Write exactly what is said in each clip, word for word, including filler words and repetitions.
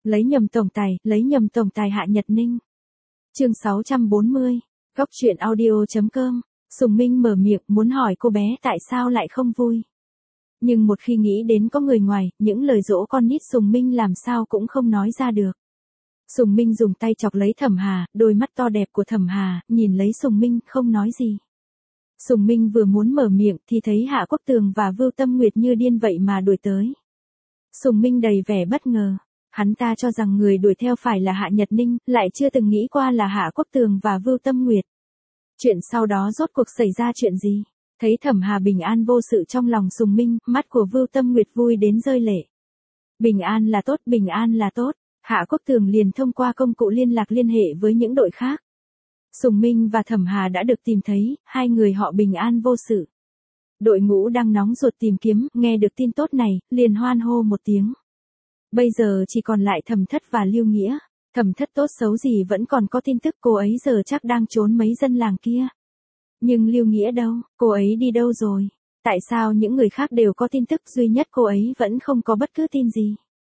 Lấy nhầm tổng tài, lấy nhầm tổng tài Hạ Nhật Ninh. Chương sáu trăm bốn mươi. Góc truyện audio chấm com. Sùng Minh mở miệng muốn hỏi cô bé tại sao lại không vui. Nhưng một khi nghĩ đến có người ngoài, những lời dỗ con nít Sùng Minh làm sao cũng không nói ra được. Sùng Minh dùng tay chọc lấy Thẩm Hà, đôi mắt to đẹp của Thẩm Hà, nhìn lấy Sùng Minh không nói gì. Sùng Minh vừa muốn mở miệng thì thấy Hạ Quốc Tường và Vưu Tâm Nguyệt như điên vậy mà đuổi tới. Sùng Minh đầy vẻ bất ngờ. Hắn ta cho rằng người đuổi theo phải là Hạ Nhật Ninh, lại chưa từng nghĩ qua là Hạ Quốc Tường và Vưu Tâm Nguyệt. Chuyện sau đó rốt cuộc xảy ra chuyện gì? Thấy Thẩm Hà bình an vô sự trong lòng Sùng Minh, mắt của Vưu Tâm Nguyệt vui đến rơi lệ. Bình an là tốt, bình an là tốt. Hạ Quốc Tường liền thông qua công cụ liên lạc liên hệ với những đội khác. Sùng Minh và Thẩm Hà đã được tìm thấy, hai người họ bình an vô sự. Đội ngũ đang nóng ruột tìm kiếm, nghe được tin tốt này, liền hoan hô một tiếng. Bây giờ chỉ còn lại Thẩm Thất và Lưu Nghĩa. Thẩm Thất tốt xấu gì vẫn còn có tin tức cô ấy giờ chắc đang trốn mấy dân làng kia. Nhưng Lưu Nghĩa đâu, cô ấy đi đâu rồi? Tại sao những người khác đều có tin tức duy nhất cô ấy vẫn không có bất cứ tin gì?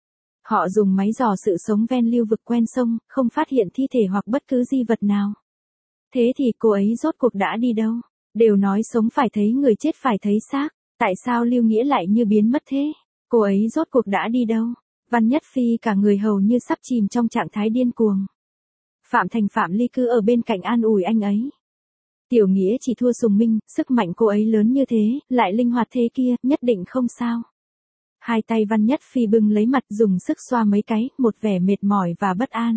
Họ dùng máy dò sự sống ven lưu vực quen sông, không phát hiện thi thể hoặc bất cứ di vật nào. Thế thì cô ấy rốt cuộc đã đi đâu? Đều nói sống phải thấy người chết phải thấy xác. Tại sao Lưu Nghĩa lại như biến mất thế? Cô ấy rốt cuộc đã đi đâu? Văn Nhất Phi cả người hầu như sắp chìm trong trạng thái điên cuồng. Phạm Thành Phạm Ly cứ ở bên cạnh an ủi anh ấy. Tiểu Nghĩa chỉ thua Sùng Minh, sức mạnh cô ấy lớn như thế, lại linh hoạt thế kia, nhất định không sao. Hai tay Văn Nhất Phi bưng lấy mặt dùng sức xoa mấy cái, một vẻ mệt mỏi và bất an.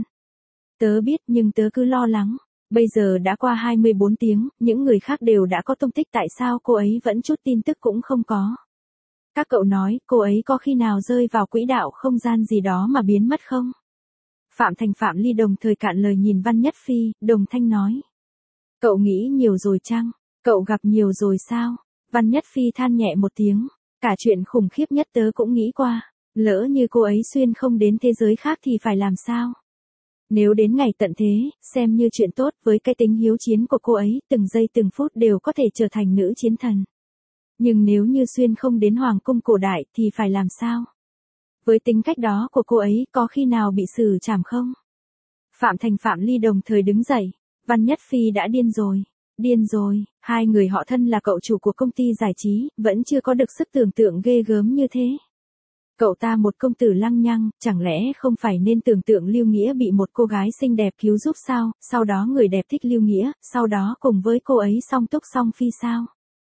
Tớ biết nhưng tớ cứ lo lắng. Bây giờ đã qua hai mươi bốn tiếng, những người khác đều đã có tung tích, tại sao cô ấy vẫn chút tin tức cũng không có. Các cậu nói, cô ấy có khi nào rơi vào quỹ đạo không gian gì đó mà biến mất không? Phạm Thành Phạm Ly đồng thời cạn lời nhìn Văn Nhất Phi, đồng thanh nói. Cậu nghĩ nhiều rồi chăng? Cậu gặp nhiều rồi sao? Văn Nhất Phi than nhẹ một tiếng. Cả chuyện khủng khiếp nhất tớ cũng nghĩ qua. Lỡ như cô ấy xuyên không đến thế giới khác thì phải làm sao? Nếu đến ngày tận thế, xem như chuyện tốt, với cái tính hiếu chiến của cô ấy, từng giây từng phút đều có thể trở thành nữ chiến thần. Nhưng nếu như xuyên không đến Hoàng cung cổ đại thì phải làm sao? Với tính cách đó của cô ấy có khi nào bị xử trảm không? Phạm Thành Phạm Ly đồng thời đứng dậy. Văn Nhất Phi đã điên rồi. Điên rồi, hai người họ thân là cậu chủ của công ty giải trí, vẫn chưa có được sức tưởng tượng ghê gớm như thế. Cậu ta một công tử lăng nhăng, chẳng lẽ không phải nên tưởng tượng Lưu Nghĩa bị một cô gái xinh đẹp cứu giúp sao, sau đó người đẹp thích Lưu Nghĩa, sau đó cùng với cô ấy song túc song phi sao?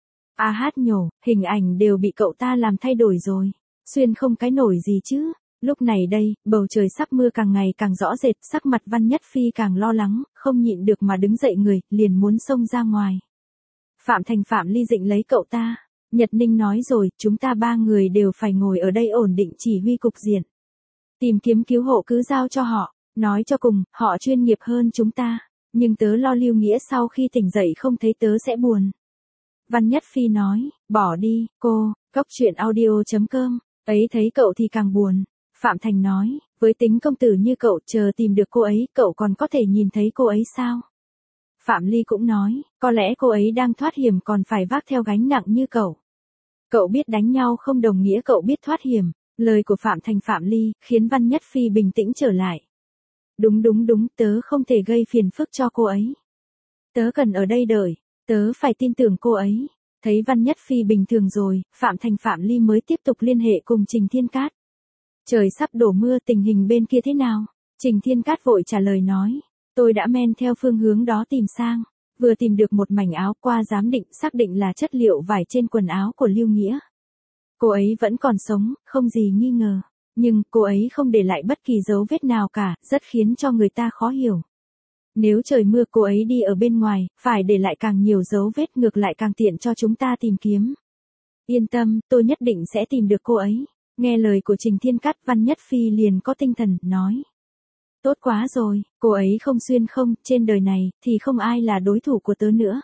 A hát nhổ, hình ảnh đều bị cậu ta làm thay đổi rồi. Xuyên không cái nổi gì chứ. Lúc này đây, bầu trời sắp mưa càng ngày càng rõ rệt, sắc mặt Văn Nhất Phi càng lo lắng, không nhịn được mà đứng dậy người, liền muốn xông ra ngoài. Phạm Thành Phạm Ly dịnh lấy cậu ta. Nhật Ninh nói rồi, chúng ta ba người đều phải ngồi ở đây ổn định chỉ huy cục diện. Tìm kiếm cứu hộ cứ giao cho họ, nói cho cùng, họ chuyên nghiệp hơn chúng ta. Nhưng tớ lo Lưu Nghĩa sau khi tỉnh dậy không thấy tớ sẽ buồn. Văn Nhất Phi nói, bỏ đi, cô, góc truyện audio chấm com, ấy thấy cậu thì càng buồn. Phạm Thành nói, với tính công tử như cậu, chờ tìm được cô ấy, cậu còn có thể nhìn thấy cô ấy sao? Phạm Ly cũng nói, có lẽ cô ấy đang thoát hiểm còn phải vác theo gánh nặng như cậu. Cậu biết đánh nhau không đồng nghĩa cậu biết thoát hiểm. Lời của Phạm Thành Phạm Ly khiến Văn Nhất Phi bình tĩnh trở lại. Đúng đúng đúng, tớ không thể gây phiền phức cho cô ấy. Tớ cần ở đây đợi, tớ phải tin tưởng cô ấy. Thấy Văn Nhất Phi bình thường rồi, Phạm Thành Phạm Ly mới tiếp tục liên hệ cùng Trình Thiên Cát. Trời sắp đổ mưa, tình hình bên kia thế nào? Trình Thiên Cát vội trả lời nói. Tôi đã men theo phương hướng đó tìm sang. Vừa tìm được một mảnh áo, qua giám định xác định là chất liệu vải trên quần áo của Lưu Nghĩa. Cô ấy vẫn còn sống, không gì nghi ngờ. Nhưng cô ấy không để lại bất kỳ dấu vết nào cả, rất khiến cho người ta khó hiểu. Nếu trời mưa cô ấy đi ở bên ngoài, phải để lại càng nhiều dấu vết, ngược lại càng tiện cho chúng ta tìm kiếm. Yên tâm, tôi nhất định sẽ tìm được cô ấy. Nghe lời của Trình Thiên Cát, Văn Nhất Phi liền có tinh thần, nói. Tốt quá rồi, cô ấy không xuyên không, trên đời này, thì không ai là đối thủ của tớ nữa.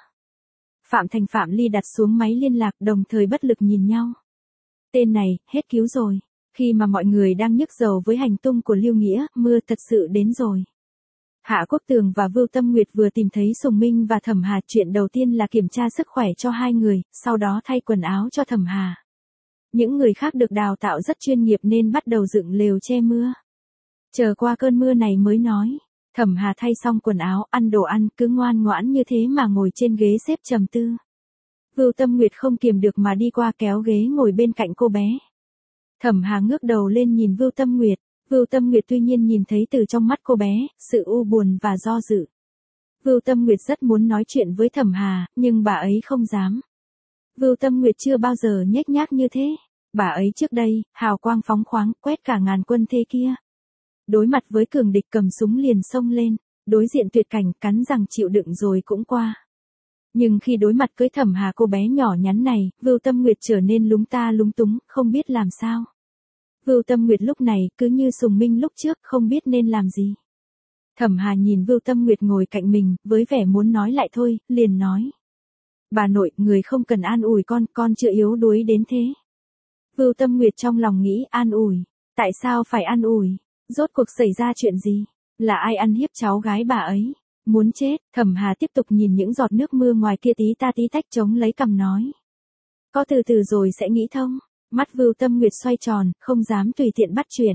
Phạm Thành Phạm Ly đặt xuống máy liên lạc, đồng thời bất lực nhìn nhau. Tên này, hết cứu rồi. Khi mà mọi người đang nhức dầu với hành tung của Lưu Nghĩa, mưa thật sự đến rồi. Hạ Quốc Tường và Vưu Tâm Nguyệt vừa tìm thấy Sùng Minh và Thẩm Hà, chuyện đầu tiên là kiểm tra sức khỏe cho hai người, sau đó thay quần áo cho Thẩm Hà. Những người khác được đào tạo rất chuyên nghiệp nên bắt đầu dựng lều che mưa. Chờ qua cơn mưa này mới nói. Thẩm Hà thay xong quần áo, ăn đồ ăn, cứ ngoan ngoãn như thế mà ngồi trên ghế xếp trầm tư. Vưu Tâm Nguyệt không kiềm được mà đi qua kéo ghế ngồi bên cạnh cô bé. Thẩm Hà ngước đầu lên nhìn Vưu Tâm Nguyệt. Vưu Tâm Nguyệt tuy nhiên nhìn thấy từ trong mắt cô bé, sự u buồn và do dự. Vưu Tâm Nguyệt rất muốn nói chuyện với Thẩm Hà, nhưng bà ấy không dám. Vưu Tâm Nguyệt chưa bao giờ nhếch nhác như thế. Bà ấy trước đây, hào quang phóng khoáng, quét cả ngàn quân thế kia. Đối mặt với cường địch cầm súng liền xông lên, đối diện tuyệt cảnh cắn răng chịu đựng rồi cũng qua. Nhưng khi đối mặt với Thẩm Hà cô bé nhỏ nhắn này, Vưu Tâm Nguyệt trở nên lúng ta lúng túng, không biết làm sao. Vưu Tâm Nguyệt lúc này cứ như Sùng Minh lúc trước, không biết nên làm gì. Thẩm Hà nhìn Vưu Tâm Nguyệt ngồi cạnh mình, với vẻ muốn nói lại thôi, liền nói. Bà nội, người không cần an ủi con, con chưa yếu đuối đến thế. Vưu Tâm Nguyệt trong lòng nghĩ an ủi, tại sao phải an ủi, rốt cuộc xảy ra chuyện gì, là ai ăn hiếp cháu gái bà ấy, muốn chết. Thẩm Hà tiếp tục nhìn những giọt nước mưa ngoài kia tí ta tí tách chống lấy cằm nói. Có từ từ rồi sẽ nghĩ thông. Mắt Vưu Tâm Nguyệt xoay tròn, không dám tùy tiện bắt chuyện.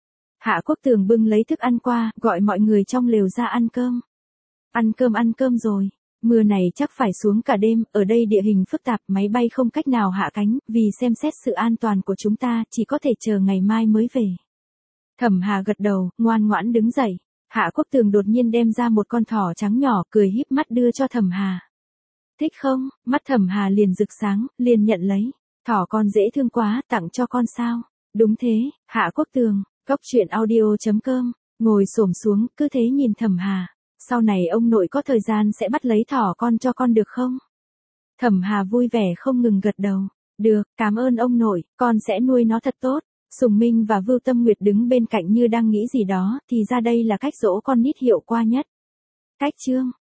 Hạ Quốc Tường bưng lấy thức ăn qua, gọi mọi người trong lều ra ăn cơm. Ăn cơm ăn cơm rồi. Mưa này chắc phải xuống cả đêm, ở đây địa hình phức tạp, máy bay không cách nào hạ cánh, vì xem xét sự an toàn của chúng ta, chỉ có thể chờ ngày mai mới về. Thẩm Hà gật đầu, ngoan ngoãn đứng dậy. Hạ Quốc Tường đột nhiên đem ra một con thỏ trắng nhỏ, cười híp mắt đưa cho Thẩm Hà. Thích không? Mắt Thẩm Hà liền rực sáng, liền nhận lấy. Thỏ con dễ thương quá, tặng cho con sao? Đúng thế. Hạ Quốc Tường, Cóc Truyện Audio chấm com, ngồi xổm xuống, cứ thế nhìn Thẩm Hà. Sau này ông nội có thời gian sẽ bắt lấy thỏ con cho con được không? Thẩm Hà vui vẻ không ngừng gật đầu. Được, cảm ơn ông nội, con sẽ nuôi nó thật tốt. Sùng Minh và Vưu Tâm Nguyệt đứng bên cạnh như đang nghĩ gì đó, thì ra đây là cách dỗ con nít hiệu quả nhất. Cách chương